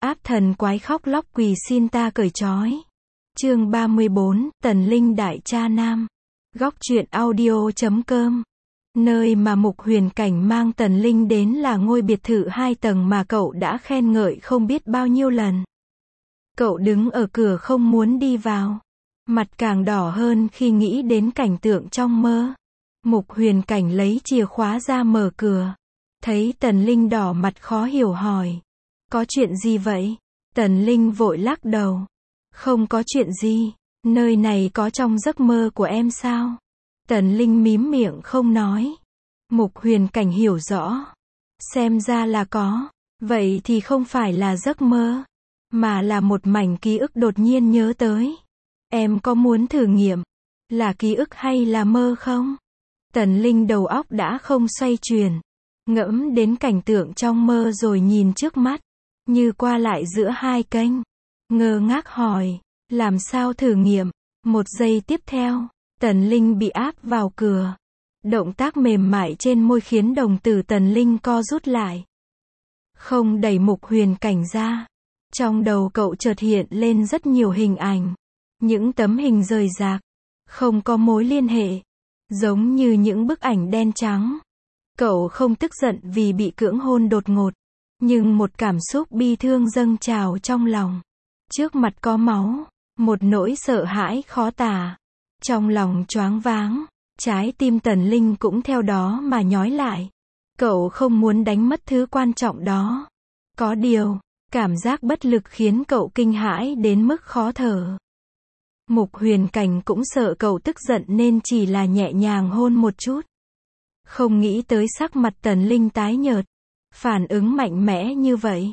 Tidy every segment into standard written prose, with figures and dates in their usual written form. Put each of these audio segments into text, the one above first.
Áp thần quái khóc lóc quỳ xin ta cởi trói. Chương 34, Tần Linh đại cha nam. Góc truyện audio.com. Nơi mà Mục Huyền Cảnh mang Tần Linh đến là ngôi biệt thự 2 tầng mà cậu đã khen ngợi không biết bao nhiêu lần. Cậu đứng ở cửa không muốn đi vào. Mặt càng đỏ hơn khi nghĩ đến cảnh tượng trong mơ. Mục Huyền Cảnh lấy chìa khóa ra mở cửa. Thấy Tần Linh đỏ mặt khó hiểu hỏi. Có chuyện gì vậy? Tần Linh vội lắc đầu. Không có chuyện gì. Nơi này có trong giấc mơ của em sao? Tần Linh mím miệng không nói. Mục Huyền Cảnh hiểu rõ. Xem ra là có. Vậy thì không phải là giấc mơ, mà là một mảnh ký ức đột nhiên nhớ tới. Em có muốn thử nghiệm là ký ức hay là mơ không? Tần Linh đầu óc đã không xoay chuyển. Ngẫm đến cảnh tượng trong mơ rồi nhìn trước mắt, như qua lại giữa hai kênh. Ngơ ngác hỏi, làm sao thử nghiệm? Một giây tiếp theo, Tần Linh bị áp vào cửa. Động tác mềm mại trên môi khiến đồng tử Tần Linh co rút lại. Không đẩy Mục Huyền Cảnh ra. Trong đầu cậu chợt hiện lên rất nhiều hình ảnh. Những tấm hình rời rạc, không có mối liên hệ, giống như những bức ảnh đen trắng. Cậu không tức giận vì bị cưỡng hôn đột ngột, nhưng một cảm xúc bi thương dâng trào trong lòng. Trước mặt có máu, một nỗi sợ hãi khó tả. Trong lòng choáng váng, trái tim Tần Linh cũng theo đó mà nhói lại. Cậu không muốn đánh mất thứ quan trọng đó. Có điều, cảm giác bất lực khiến cậu kinh hãi đến mức khó thở. Mục Huyền Cảnh cũng sợ cậu tức giận nên chỉ là nhẹ nhàng hôn một chút. Không nghĩ tới sắc mặt Tần Linh tái nhợt. Phản ứng mạnh mẽ như vậy.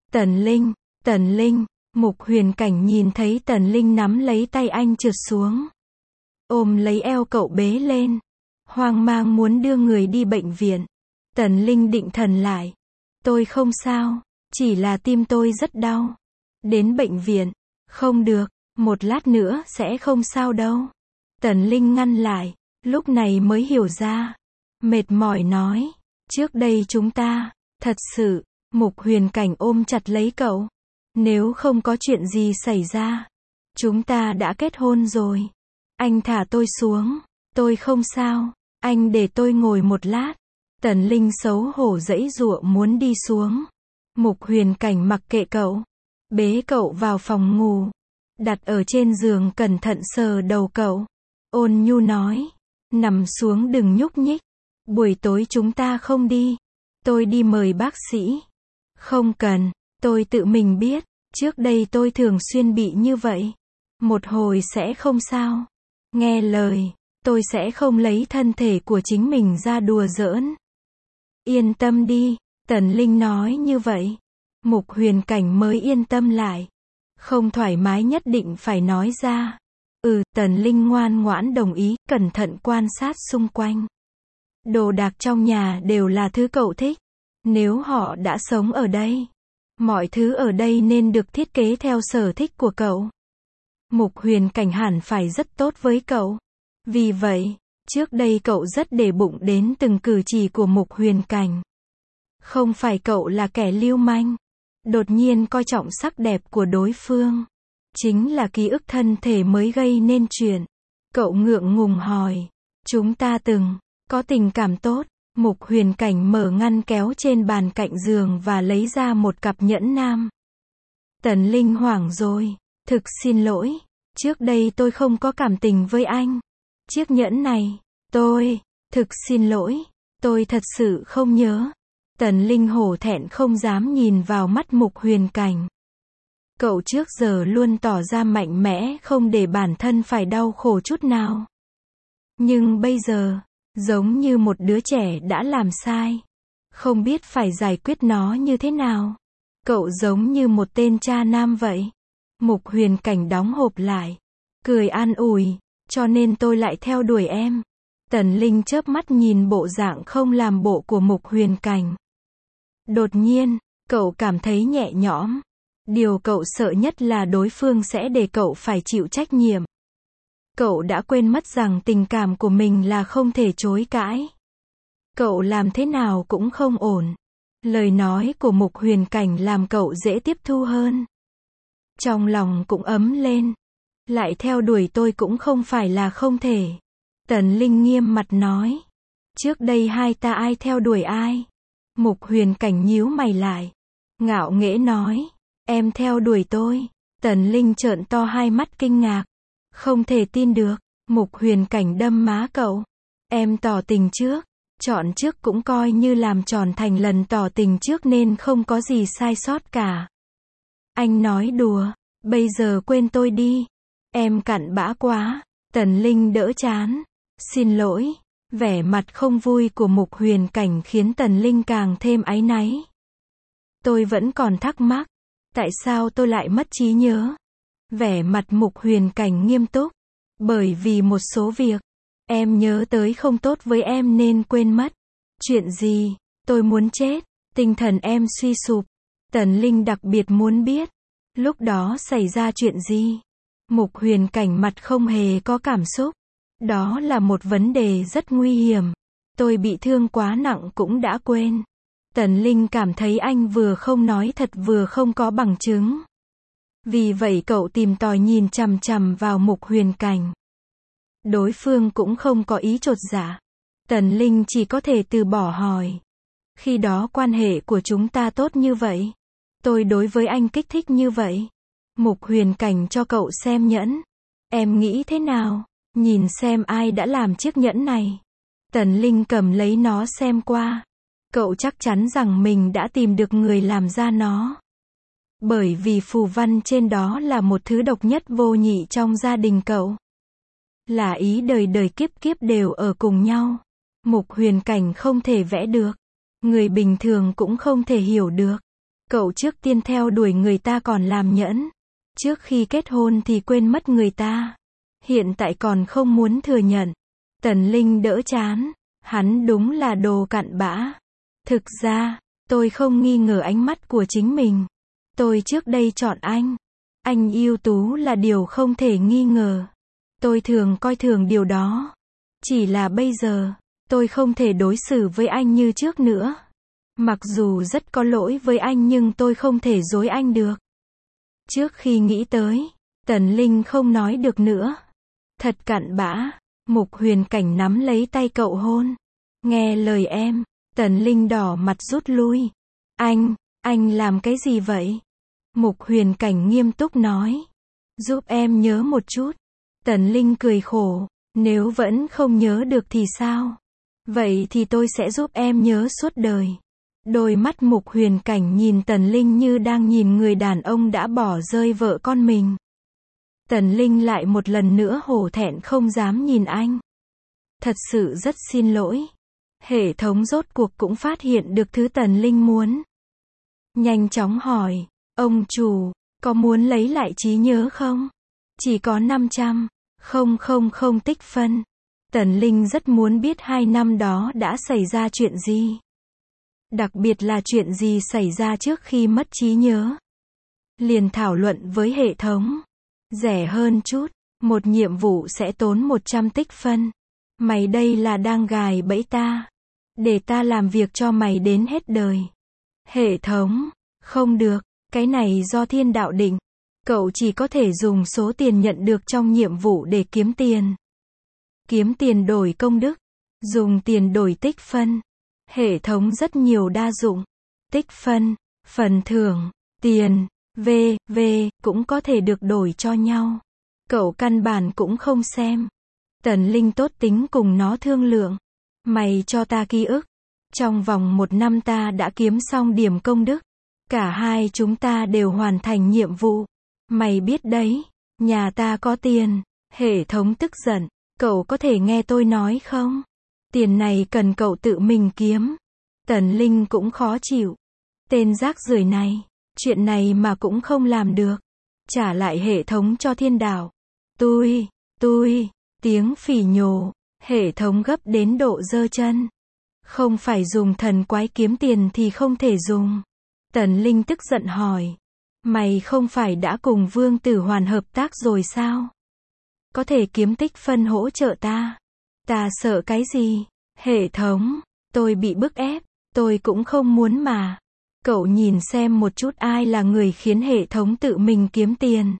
Tần Linh, Mục Huyền Cảnh nhìn thấy Tần Linh nắm lấy tay anh trượt xuống. Ôm lấy eo cậu bế lên. Hoang mang muốn đưa người đi bệnh viện. Tần Linh định thần lại. Tôi không sao, chỉ là tim tôi rất đau. Đến bệnh viện, không được, một lát nữa sẽ không sao đâu. Tần Linh ngăn lại, lúc này mới hiểu ra. Mệt mỏi nói, trước đây chúng ta, thật sự, Mục Huyền Cảnh ôm chặt lấy cậu. Nếu không có chuyện gì xảy ra, chúng ta đã kết hôn rồi. Anh thả tôi xuống, tôi không sao, anh để tôi ngồi một lát. Tần Linh xấu hổ giãy giụa muốn đi xuống. Mục Huyền Cảnh mặc kệ cậu, bế cậu vào phòng ngủ, đặt ở trên giường cẩn thận sờ đầu cậu. Ôn nhu nói, nằm xuống đừng nhúc nhích. Buổi tối chúng ta không đi. Tôi đi mời bác sĩ. Không cần, tôi tự mình biết. Trước đây tôi thường xuyên bị như vậy. Một hồi sẽ không sao. Nghe lời, tôi sẽ không lấy thân thể của chính mình ra đùa giỡn. Yên tâm đi, Tần Linh nói như vậy. Mục Huyền Cảnh mới yên tâm lại. Không thoải mái nhất định phải nói ra. Tần Linh ngoan ngoãn đồng ý, cẩn thận quan sát xung quanh. Đồ đạc trong nhà đều là thứ cậu thích. Nếu họ đã sống ở đây, mọi thứ ở đây nên được thiết kế theo sở thích của cậu. Mục Huyền Cảnh hẳn phải rất tốt với cậu. Vì vậy, trước đây cậu rất để bụng đến từng cử chỉ của Mục Huyền Cảnh. Không phải cậu là kẻ lưu manh, đột nhiên coi trọng sắc đẹp của đối phương. Chính là ký ức thân thể mới gây nên chuyện. Cậu ngượng ngùng hỏi, chúng ta từng có tình cảm tốt. Mục Huyền Cảnh mở ngăn kéo trên bàn cạnh giường và lấy ra một cặp nhẫn nam. Tần Linh hoảng rồi. Thực xin lỗi. Trước đây tôi không có cảm tình với anh. Chiếc nhẫn này, thực xin lỗi. Tôi thật sự không nhớ. Tần Linh hổ thẹn không dám nhìn vào mắt Mục Huyền Cảnh. Cậu trước giờ luôn tỏ ra mạnh mẽ không để bản thân phải đau khổ chút nào. Nhưng bây giờ, giống như một đứa trẻ đã làm sai. Không biết phải giải quyết nó như thế nào. Cậu giống như một tên cha nam vậy. Mục Huyền Cảnh đóng hộp lại. Cười an ủi. Cho nên tôi lại theo đuổi em. Tần Linh chớp mắt nhìn bộ dạng không làm bộ của Mục Huyền Cảnh. Đột nhiên, cậu cảm thấy nhẹ nhõm. Điều cậu sợ nhất là đối phương sẽ để cậu phải chịu trách nhiệm. Cậu đã quên mất rằng tình cảm của mình là không thể chối cãi. Cậu làm thế nào cũng không ổn. Lời nói của Mục Huyền Cảnh làm cậu dễ tiếp thu hơn. Trong lòng cũng ấm lên. Lại theo đuổi tôi cũng không phải là không thể. Tần Linh nghiêm mặt nói. Trước đây hai ta ai theo đuổi ai? Mục Huyền Cảnh nhíu mày lại. Ngạo nghễ nói. Em theo đuổi tôi. Tần Linh trợn to hai mắt kinh ngạc. Không thể tin được. Mục Huyền Cảnh đâm má cậu. Em tỏ tình trước. Chọn trước cũng coi như làm tròn thành lần tỏ tình trước nên không có gì sai sót cả. Anh nói đùa. Bây giờ quên tôi đi. Em cặn bã quá. Tần Linh đỡ chán. Xin lỗi. Vẻ mặt không vui của Mục Huyền Cảnh khiến Tần Linh càng thêm áy náy. Tôi vẫn còn thắc mắc. Tại sao tôi lại mất trí nhớ? Vẻ mặt Mục Huyền Cảnh nghiêm túc. Bởi vì một số việc. Em nhớ tới không tốt với em nên quên mất. Chuyện gì? Tôi muốn chết. Tinh thần em suy sụp. Tần Linh đặc biệt muốn biết. Lúc đó xảy ra chuyện gì? Mục Huyền Cảnh mặt không hề có cảm xúc. Đó là một vấn đề rất nguy hiểm. Tôi bị thương quá nặng cũng đã quên. Tần Linh cảm thấy anh vừa không nói thật vừa không có bằng chứng. Vì vậy cậu tìm tòi nhìn chằm chằm vào Mục Huyền Cảnh. Đối phương cũng không có ý chột dạ. Tần Linh chỉ có thể từ bỏ hỏi. Khi đó quan hệ của chúng ta tốt như vậy. Tôi đối với anh kích thích như vậy. Mục Huyền Cảnh cho cậu xem nhẫn. Em nghĩ thế nào? Nhìn xem ai đã làm chiếc nhẫn này. Tần Linh cầm lấy nó xem qua. Cậu chắc chắn rằng mình đã tìm được người làm ra nó. Bởi vì phù văn trên đó là một thứ độc nhất vô nhị trong gia đình cậu. Là ý đời đời kiếp kiếp đều ở cùng nhau. Mục Huyền Cảnh không thể vẽ được. Người bình thường cũng không thể hiểu được. Cậu trước tiên theo đuổi người ta còn làm nhẫn. Trước khi kết hôn thì quên mất người ta. Hiện tại còn không muốn thừa nhận. Tần Linh đỡ chán. Hắn đúng là đồ cặn bã. Thực ra, tôi không nghi ngờ ánh mắt của chính mình. Tôi trước đây chọn anh. Anh ưu tú là điều không thể nghi ngờ. Tôi thường coi thường điều đó. Chỉ là bây giờ, tôi không thể đối xử với anh như trước nữa. Mặc dù rất có lỗi với anh nhưng tôi không thể dối anh được. Trước khi nghĩ tới, Tần Linh không nói được nữa. Thật cặn bã. Mục Huyền Cảnh nắm lấy tay cậu hôn. Nghe lời em. Tần Linh đỏ mặt rút lui. Anh làm cái gì vậy? Mục Huyền Cảnh nghiêm túc nói. Giúp em nhớ một chút. Tần Linh cười khổ. Nếu vẫn không nhớ được thì sao? Vậy thì tôi sẽ giúp em nhớ suốt đời. Đôi mắt Mục Huyền Cảnh nhìn Tần Linh như đang nhìn người đàn ông đã bỏ rơi vợ con mình. Tần Linh lại một lần nữa hổ thẹn không dám nhìn anh. Thật sự rất xin lỗi. Hệ thống rốt cuộc cũng phát hiện được thứ Tần Linh muốn. Nhanh chóng hỏi. Ông chủ, có muốn lấy lại trí nhớ không? Chỉ có 500.000 tích phân. Tần Linh rất muốn biết 2 năm đó đã xảy ra chuyện gì. Đặc biệt là chuyện gì xảy ra trước khi mất trí nhớ. Liền thảo luận với hệ thống. Rẻ hơn chút, một nhiệm vụ sẽ tốn 100 tích phân. Mày đây là đang gài bẫy ta. Để ta làm việc cho mày đến hết đời. Hệ thống, không được, cái này do thiên đạo định. Cậu chỉ có thể dùng số tiền nhận được trong nhiệm vụ để kiếm tiền. Kiếm tiền đổi công đức. Dùng tiền đổi tích phân. Hệ thống rất nhiều đa dụng. Tích phân, phần thưởng, tiền, v.v. cũng có thể được đổi cho nhau. Cậu căn bản cũng không xem. Tần Linh tốt tính cùng nó thương lượng. Mày cho ta ký ức. Trong vòng 1 năm ta đã kiếm xong điểm công đức. Cả hai chúng ta đều hoàn thành nhiệm vụ. Mày biết đấy, nhà ta có tiền. Hệ thống tức giận. Cậu có thể nghe tôi nói không? Tiền này cần cậu tự mình kiếm. Tần Linh cũng khó chịu. Tên rác rưởi này. Chuyện này mà cũng không làm được. Trả lại hệ thống cho thiên đạo. Tôi, tiếng phỉ nhổ. Hệ thống gấp đến độ giơ chân. Không phải dùng thần quái kiếm tiền thì không thể dùng. Tần Linh tức giận hỏi. Mày không phải đã cùng Vương Tử Hoàn hợp tác rồi sao? Có thể kiếm tích phân hỗ trợ ta. Ta sợ cái gì? Hệ thống, tôi bị bức ép. Tôi cũng không muốn mà. Cậu nhìn xem một chút ai là người khiến hệ thống tự mình kiếm tiền.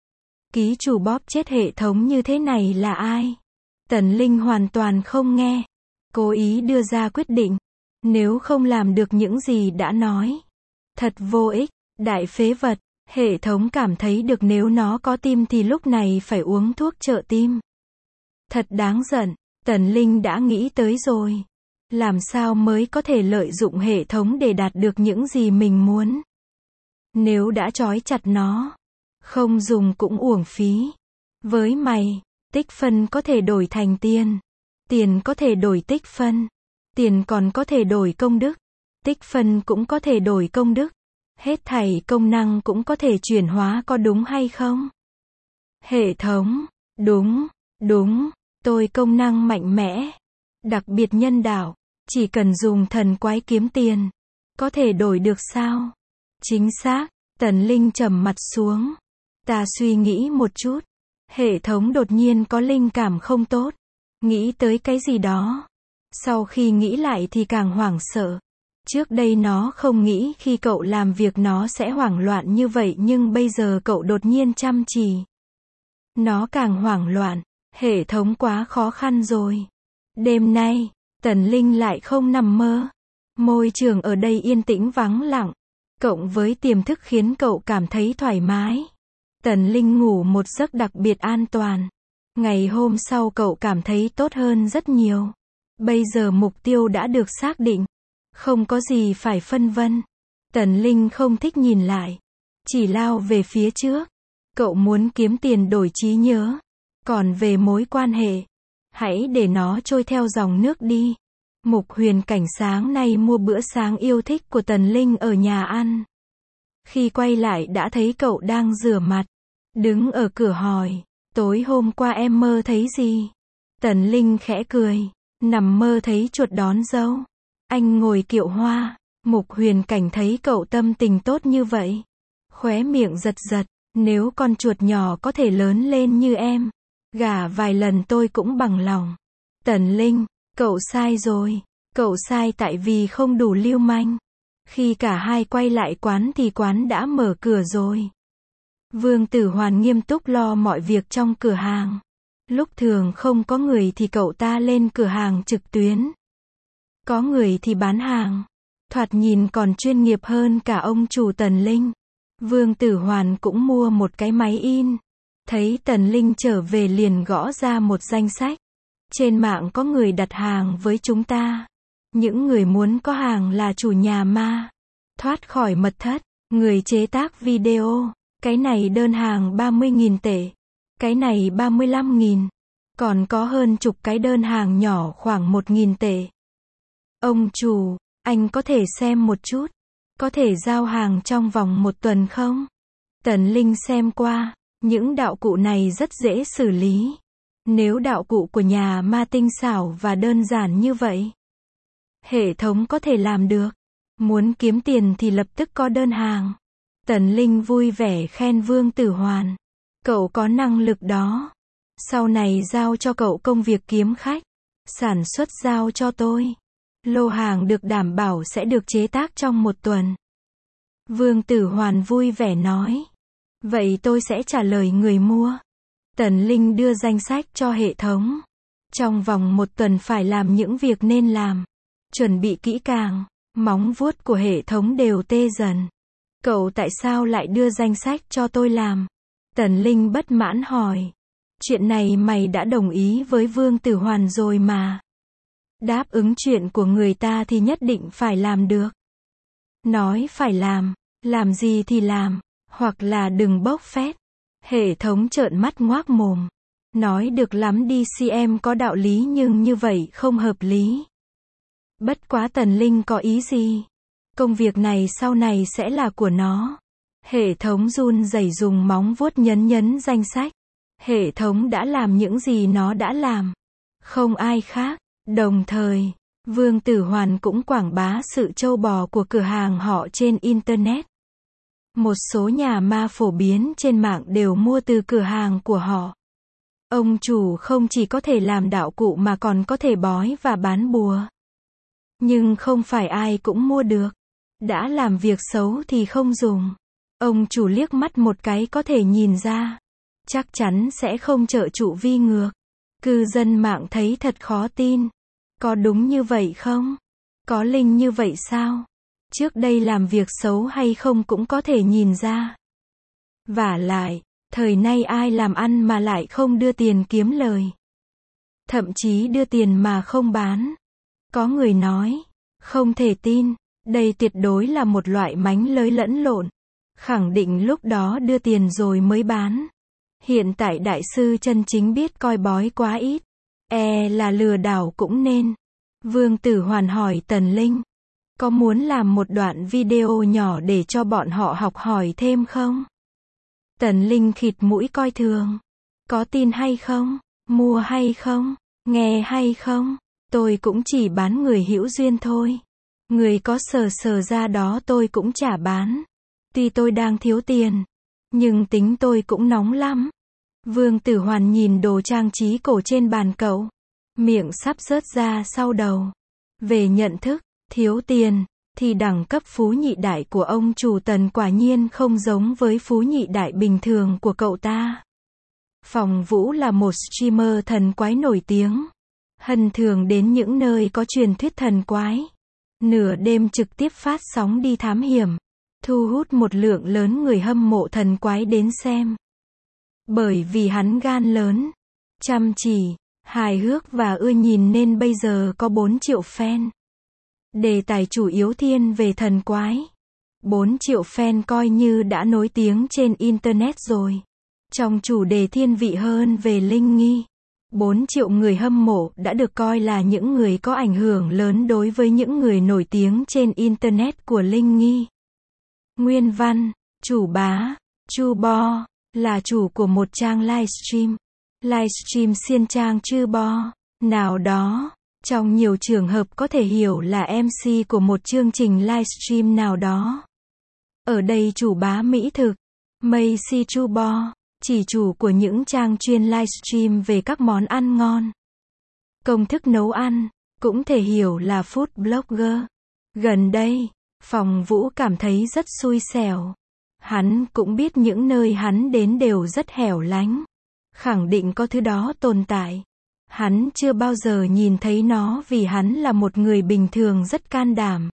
Ký chủ bóp chết hệ thống như thế này là ai? Tần Linh hoàn toàn không nghe. Cố ý đưa ra quyết định. Nếu không làm được những gì đã nói. Thật vô ích, đại phế vật. Hệ thống cảm thấy được nếu nó có tim thì lúc này phải uống thuốc trợ tim. Thật đáng giận, Tần Linh đã nghĩ tới rồi. Làm sao mới có thể lợi dụng hệ thống để đạt được những gì mình muốn? Nếu đã trói chặt nó, không dùng cũng uổng phí. Với mày, tích phân có thể đổi thành tiền. Tiền có thể đổi tích phân. Tiền còn có thể đổi công đức. Tích phân cũng có thể đổi công đức. Hết thảy công năng cũng có thể chuyển hóa, có đúng hay không? Hệ thống, đúng, tôi công năng mạnh mẽ, đặc biệt nhân đạo, chỉ cần dùng thần quái kiếm tiền, có thể đổi được sao? Chính xác, Tần Linh trầm mặt xuống. Ta suy nghĩ một chút, hệ thống đột nhiên có linh cảm không tốt, nghĩ tới cái gì đó. Sau khi nghĩ lại thì càng hoảng sợ. Trước đây nó không nghĩ khi cậu làm việc nó sẽ hoảng loạn như vậy, nhưng bây giờ cậu đột nhiên chăm chỉ. Nó càng hoảng loạn, hệ thống quá khó khăn rồi. Đêm nay, Tần Linh lại không nằm mơ. Môi trường ở đây yên tĩnh vắng lặng, cộng với tiềm thức khiến cậu cảm thấy thoải mái. Tần Linh ngủ một giấc đặc biệt an toàn. Ngày hôm sau cậu cảm thấy tốt hơn rất nhiều. Bây giờ mục tiêu đã được xác định. Không có gì phải phân vân. Tần Linh không thích nhìn lại. Chỉ lao về phía trước. Cậu muốn kiếm tiền đổi trí nhớ. Còn về mối quan hệ, hãy để nó trôi theo dòng nước đi. Mục Huyền Cảnh sáng nay mua bữa sáng yêu thích của Tần Linh ở nhà ăn. Khi quay lại đã thấy cậu đang rửa mặt. Đứng ở cửa hỏi, tối hôm qua em mơ thấy gì? Tần Linh khẽ cười, nằm mơ thấy chuột đón dâu. Anh ngồi kiệu hoa. Mục Huyền Cảnh thấy cậu tâm tình tốt như vậy, khóe miệng giật giật. Nếu con chuột nhỏ có thể lớn lên như em, gả vài lần tôi cũng bằng lòng. Tần Linh, cậu sai rồi. Cậu sai tại vì không đủ lưu manh. Khi cả hai quay lại quán thì quán đã mở cửa rồi. Vương Tử Hoàn nghiêm túc lo mọi việc trong cửa hàng. Lúc thường không có người thì cậu ta lên cửa hàng trực tuyến. Có người thì bán hàng. Thoạt nhìn còn chuyên nghiệp hơn cả ông chủ Tần Linh. Vương Tử Hoàn cũng mua một cái máy in. Thấy Tần Linh trở về liền gõ ra một danh sách. Trên mạng có người đặt hàng với chúng ta. Những người muốn có hàng là chủ nhà ma. Thoát khỏi mật thất. Người chế tác video. Cái này đơn hàng 30.000 tệ. Cái này 35.000. Còn có hơn chục cái đơn hàng nhỏ khoảng 1.000 tệ. Ông chủ, anh có thể xem một chút. Có thể giao hàng trong vòng 1 tuần không? Tần Linh xem qua. Những đạo cụ này rất dễ xử lý. Nếu đạo cụ của nhà ma tinh xảo và đơn giản như vậy, hệ thống có thể làm được. Muốn kiếm tiền thì lập tức có đơn hàng. Tần Linh vui vẻ khen Vương Tử Hoàn. Cậu có năng lực đó. Sau này giao cho cậu công việc kiếm khách. Sản xuất giao cho tôi. Lô hàng được đảm bảo sẽ được chế tác trong 1 tuần. Vương Tử Hoàn vui vẻ nói. Vậy tôi sẽ trả lời người mua. Tần Linh đưa danh sách cho hệ thống. Trong vòng 1 tuần phải làm những việc nên làm. Chuẩn bị kỹ càng. Móng vuốt của hệ thống đều tê dần. Cậu tại sao lại đưa danh sách cho tôi làm? Tần Linh bất mãn hỏi. Chuyện này mày đã đồng ý với Vương Tử Hoàn rồi mà. Đáp ứng chuyện của người ta thì nhất định phải làm được. Nói phải làm gì thì làm, hoặc là đừng bốc phét. Hệ thống trợn mắt ngoác mồm. Nói được lắm DCM có đạo lý nhưng như vậy không hợp lý. Bất quá Tần Linh có ý gì? Công việc này sau này sẽ là của nó. Hệ thống run rẩy dùng móng vuốt nhấn danh sách. Hệ thống đã làm những gì nó đã làm. Không ai khác. Đồng thời, Vương Tử Hoàn cũng quảng bá sự trâu bò của cửa hàng họ trên Internet. Một số nhà ma phổ biến trên mạng đều mua từ cửa hàng của họ. Ông chủ không chỉ có thể làm đạo cụ mà còn có thể bói và bán bùa. Nhưng không phải ai cũng mua được. Đã làm việc xấu thì không dùng. Ông chủ liếc mắt một cái có thể nhìn ra. Chắc chắn sẽ không trợ trụ vi ngược. Cư dân mạng thấy thật khó tin. Có đúng như vậy không? Có linh như vậy sao? Trước đây làm việc xấu hay không cũng có thể nhìn ra. Vả lại, thời nay ai làm ăn mà lại không đưa tiền kiếm lời. Thậm chí đưa tiền mà không bán. Có người nói, không thể tin, đây tuyệt đối là một loại mánh lới lẫn lộn. Khẳng định lúc đó đưa tiền rồi mới bán. Hiện tại đại sư chân chính biết coi bói quá ít. Là lừa đảo cũng nên. Vương Tử Hoàn hỏi Tần Linh. Có muốn làm một đoạn video nhỏ để cho bọn họ học hỏi thêm không? Tần Linh khịt mũi coi thường. Có tin hay không? Mua hay không? Nghe hay không? Tôi cũng chỉ bán người hữu duyên thôi. Người có sờ ra đó tôi cũng chả bán. Tuy tôi đang thiếu tiền, nhưng tính tôi cũng nóng lắm. Vương Tử Hoàn nhìn đồ trang trí cổ trên bàn cậu. Miệng sắp rớt ra sau đầu. Về nhận thức, thiếu tiền, thì đẳng cấp phú nhị đại của ông chủ Tần quả nhiên không giống với phú nhị đại bình thường của cậu ta. Phòng Vũ là một streamer thần quái nổi tiếng. Hân thường đến những nơi có truyền thuyết thần quái. Nửa đêm trực tiếp phát sóng đi thám hiểm. Thu hút một lượng lớn người hâm mộ thần quái đến xem. Bởi vì hắn gan lớn, chăm chỉ, hài hước và ưa nhìn nên bây giờ có 4 triệu fan. Đề tài chủ yếu thiên về thần quái. 4 triệu fan coi như đã nổi tiếng trên Internet rồi. Trong chủ đề thiên vị hơn về linh nghi. 4 triệu người hâm mộ đã được coi là những người có ảnh hưởng lớn đối với những người nổi tiếng trên Internet của linh nghi. Nguyên văn, chủ bá, Chu Bo, là chủ của một trang livestream. Livestream xiên trang Chư Bo, nào đó, trong nhiều trường hợp có thể hiểu là MC của một chương trình livestream nào đó. Ở đây chủ bá mỹ thực, Mây Si Chu Bo, chỉ chủ của những trang chuyên livestream về các món ăn ngon. Công thức nấu ăn, cũng thể hiểu là food blogger. Gần đây, Phòng Vũ cảm thấy rất xui xẻo. Hắn cũng biết những nơi hắn đến đều rất hẻo lánh. Khẳng định có thứ đó tồn tại. Hắn chưa bao giờ nhìn thấy nó vì hắn là một người bình thường rất can đảm.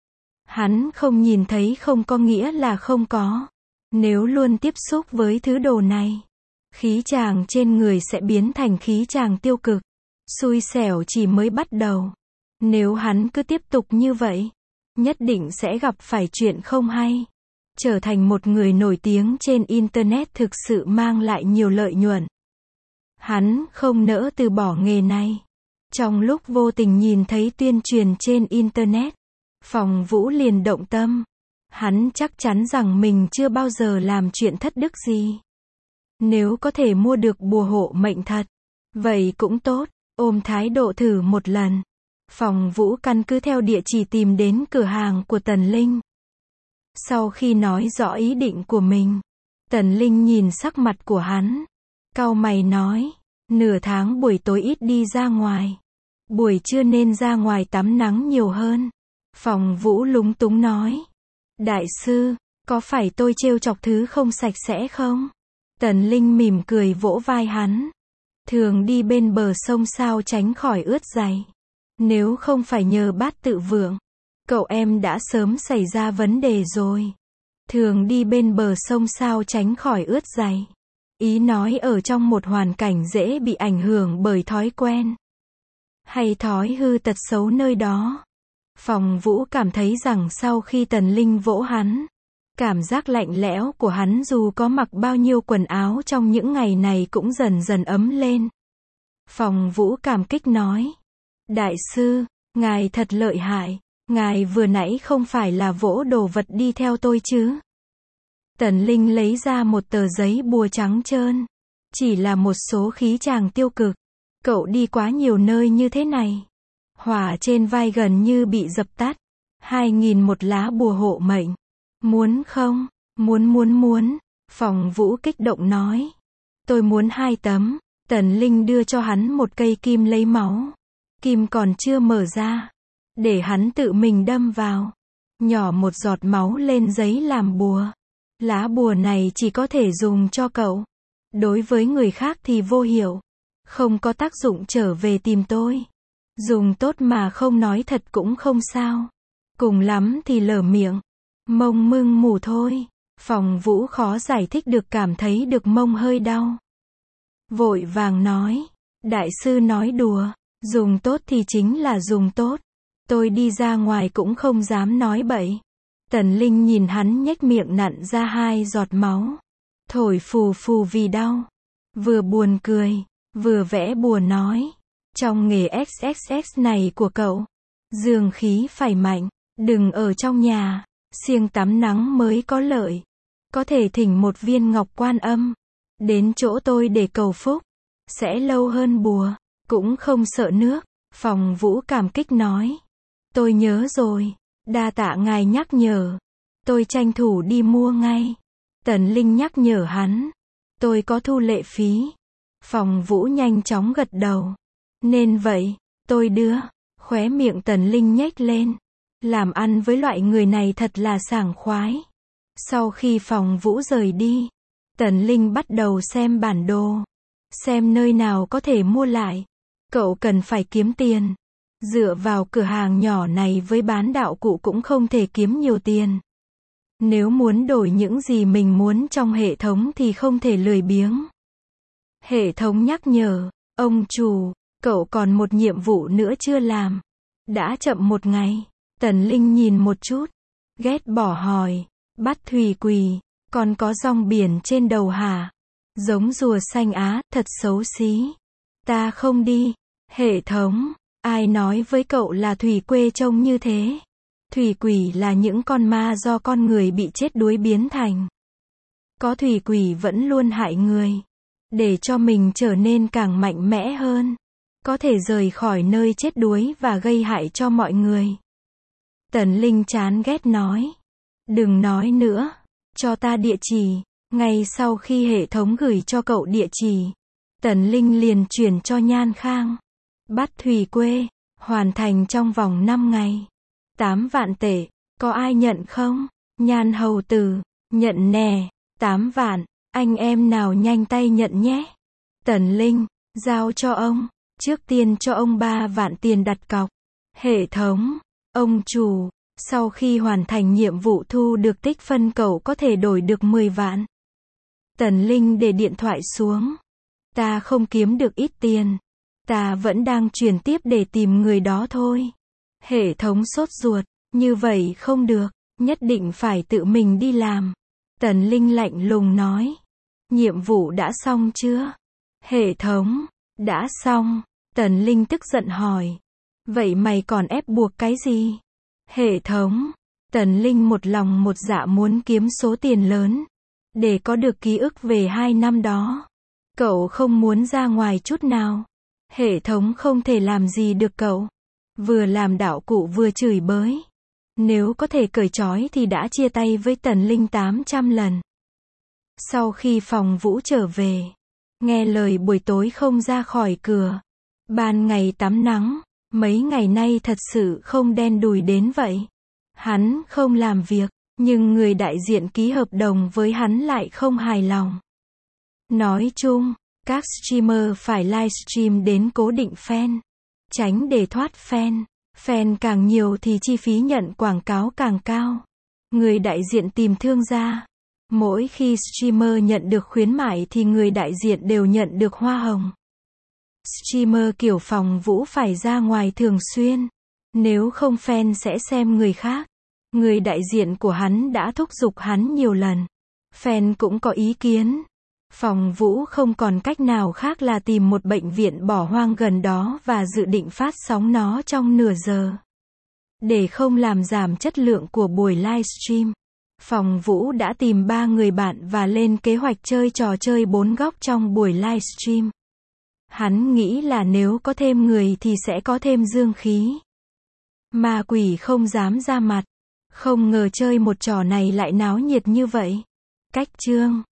Hắn không nhìn thấy không có nghĩa là không có. Nếu luôn tiếp xúc với thứ đồ này, khí chàng trên người sẽ biến thành khí chàng tiêu cực. Xui xẻo chỉ mới bắt đầu. Nếu hắn cứ tiếp tục như vậy, nhất định sẽ gặp phải chuyện không hay. Trở thành một người nổi tiếng trên Internet thực sự mang lại nhiều lợi nhuận. Hắn không nỡ từ bỏ nghề này. Trong lúc vô tình nhìn thấy tuyên truyền trên Internet, Phòng Vũ liền động tâm. Hắn chắc chắn rằng mình chưa bao giờ làm chuyện thất đức gì. Nếu có thể mua được bùa hộ mệnh thật, vậy cũng tốt, ôm thái độ thử một lần. Phòng Vũ căn cứ theo địa chỉ tìm đến cửa hàng của Tần Linh. Sau khi nói rõ ý định của mình, Tần Linh nhìn sắc mặt của hắn. Cau mày nói, nửa tháng buổi tối ít đi ra ngoài. Buổi trưa nên ra ngoài tắm nắng nhiều hơn. Phòng Vũ lúng túng nói. Đại sư, có phải tôi trêu chọc thứ không sạch sẽ không? Tần Linh mỉm cười vỗ vai hắn. Thường đi bên bờ sông sao tránh khỏi ướt giày. Nếu không phải nhờ Bát Tự Vượng, cậu em đã sớm xảy ra vấn đề rồi. Thường đi bên bờ sông sao tránh khỏi ướt giày. Ý nói ở trong một hoàn cảnh dễ bị ảnh hưởng bởi thói quen hay thói hư tật xấu nơi đó. Phòng Vũ cảm thấy rằng sau khi Tần Linh vỗ hắn, cảm giác lạnh lẽo của hắn dù có mặc bao nhiêu quần áo trong những ngày này cũng dần dần ấm lên. Phòng Vũ cảm kích nói. Đại sư, ngài thật lợi hại. Ngài vừa nãy không phải là vỗ đồ vật đi theo tôi chứ? Tần Linh lấy ra một tờ giấy bùa trắng trơn. Chỉ là một số khí chàng tiêu cực. Cậu đi quá nhiều nơi như thế này. Hỏa trên vai gần như bị dập tắt. 2.000 một lá bùa hộ mệnh. Muốn không? Muốn. Phòng Vũ kích động nói. Tôi muốn 2 tấm. Tần Linh đưa cho hắn một cây kim lấy máu. Kim còn chưa mở ra. Để hắn tự mình đâm vào. nhỏ một giọt máu lên giấy làm bùa. Lá bùa này chỉ có thể dùng cho cậu. Đối với người khác thì vô hiệu. Không có tác dụng, trở về tìm tôi. Dùng tốt mà không nói thật cũng không sao. Cùng lắm thì lở miệng. Mông mưng mù thôi. Phòng Vũ khó giải thích được, cảm thấy được mông hơi đau. Vội vàng nói. Đại sư nói đùa. Dùng tốt thì chính là dùng tốt. Tôi đi ra ngoài cũng không dám nói bậy. Tần Linh nhìn hắn nhếch miệng nặn ra 2 giọt máu. Thổi phù phù vì đau. Vừa buồn cười, vừa vẽ bùa nói. Trong nghề XXX này của cậu, dương khí phải mạnh, đừng ở trong nhà, siêng tắm nắng mới có lợi. Có thể thỉnh một viên ngọc quan âm, đến chỗ tôi để cầu phúc, sẽ lâu hơn bùa, cũng không sợ nước. Phòng Vũ cảm kích nói. Tôi nhớ rồi, đa tạ ngài nhắc nhở. Tôi tranh thủ đi mua ngay. Tần Linh nhắc nhở hắn. Tôi có thu lệ phí. Phòng Vũ nhanh chóng gật đầu. Nên vậy, tôi đưa. Khóe miệng Tần Linh nhếch lên. Làm ăn với loại người này thật là sảng khoái. Sau khi Phòng Vũ rời đi, Tần Linh bắt đầu xem bản đồ. Xem nơi nào có thể mua lại. Cậu cần phải kiếm tiền. Dựa vào cửa hàng nhỏ này với bán đạo cụ cũng không thể kiếm nhiều tiền. Nếu muốn đổi những gì mình muốn trong hệ thống thì không thể lười biếng. Hệ thống nhắc nhở, ông chủ, cậu còn một nhiệm vụ nữa chưa làm. Đã chậm 1 ngày. Tần Linh nhìn một chút, ghét bỏ hỏi, bắt thủy quỷ, còn có rong biển trên đầu hả? Giống rùa xanh á, thật xấu xí. Ta không đi. Hệ thống, ai nói với cậu là thủy quê trông như thế? Thủy quỷ là những con ma do con người bị chết đuối biến thành. Có thủy quỷ vẫn luôn hại người, để cho mình trở nên càng mạnh mẽ hơn. Có thể rời khỏi nơi chết đuối và gây hại cho mọi người. Tần Linh chán ghét nói. Đừng nói nữa, cho ta địa chỉ. Ngay sau khi hệ thống gửi cho cậu địa chỉ, Tần Linh liền chuyển cho Nhan Khang. Bắt thủy quê, hoàn thành trong vòng 5 ngày. 8 vạn tệ, có ai nhận không? Nhan hầu tử, nhận nè, 8 vạn, anh em nào nhanh tay nhận nhé. Tần Linh, giao cho ông, trước tiên cho ông 3 vạn tiền đặt cọc. Hệ thống, ông chủ, sau khi hoàn thành nhiệm vụ thu được tích phân cậu có thể đổi được 10 vạn. Tần Linh để điện thoại xuống. Ta không kiếm được ít tiền. Ta vẫn đang chuyển tiếp để tìm người đó thôi. Hệ thống sốt ruột. Như vậy không được. Nhất định phải tự mình đi làm. Tần Linh lạnh lùng nói. Nhiệm vụ đã xong chưa? Hệ thống. Đã xong. Tần Linh tức giận hỏi. Vậy mày còn ép buộc cái gì? Hệ thống. Tần Linh một lòng một dạ muốn kiếm số tiền lớn. Để có được ký ức về 2 năm đó. Cậu không muốn ra ngoài chút nào. Hệ thống không thể làm gì được cậu. Vừa làm đạo cụ vừa chửi bới. Nếu có thể cởi trói thì đã chia tay với Tần Linh 800 lần. Sau khi Phòng Vũ trở về, nghe lời buổi tối không ra khỏi cửa. Ban ngày tắm nắng, mấy ngày nay thật sự không đen đủi đến vậy. Hắn không làm việc, nhưng người đại diện ký hợp đồng với hắn lại không hài lòng. Nói chung, các streamer phải livestream đến cố định fan, tránh để thoát fan. Fan càng nhiều thì chi phí nhận quảng cáo càng cao. Người đại diện tìm thương gia. Mỗi khi streamer nhận được khuyến mại thì người đại diện đều nhận được hoa hồng. Streamer kiểu Phòng Vũ phải ra ngoài thường xuyên. Nếu không fan sẽ xem người khác. Người đại diện của hắn đã thúc giục hắn nhiều lần. Fan cũng có ý kiến. Phòng Vũ không còn cách nào khác là tìm một bệnh viện bỏ hoang gần đó và dự định phát sóng nó trong nửa giờ. Để không làm giảm chất lượng của buổi livestream, Phòng Vũ đã tìm 3 người bạn và lên kế hoạch chơi trò chơi 4 góc trong buổi livestream. Hắn nghĩ là nếu có thêm người thì sẽ có thêm dương khí. Ma quỷ không dám ra mặt. Không ngờ chơi một trò này lại náo nhiệt như vậy. Cách chương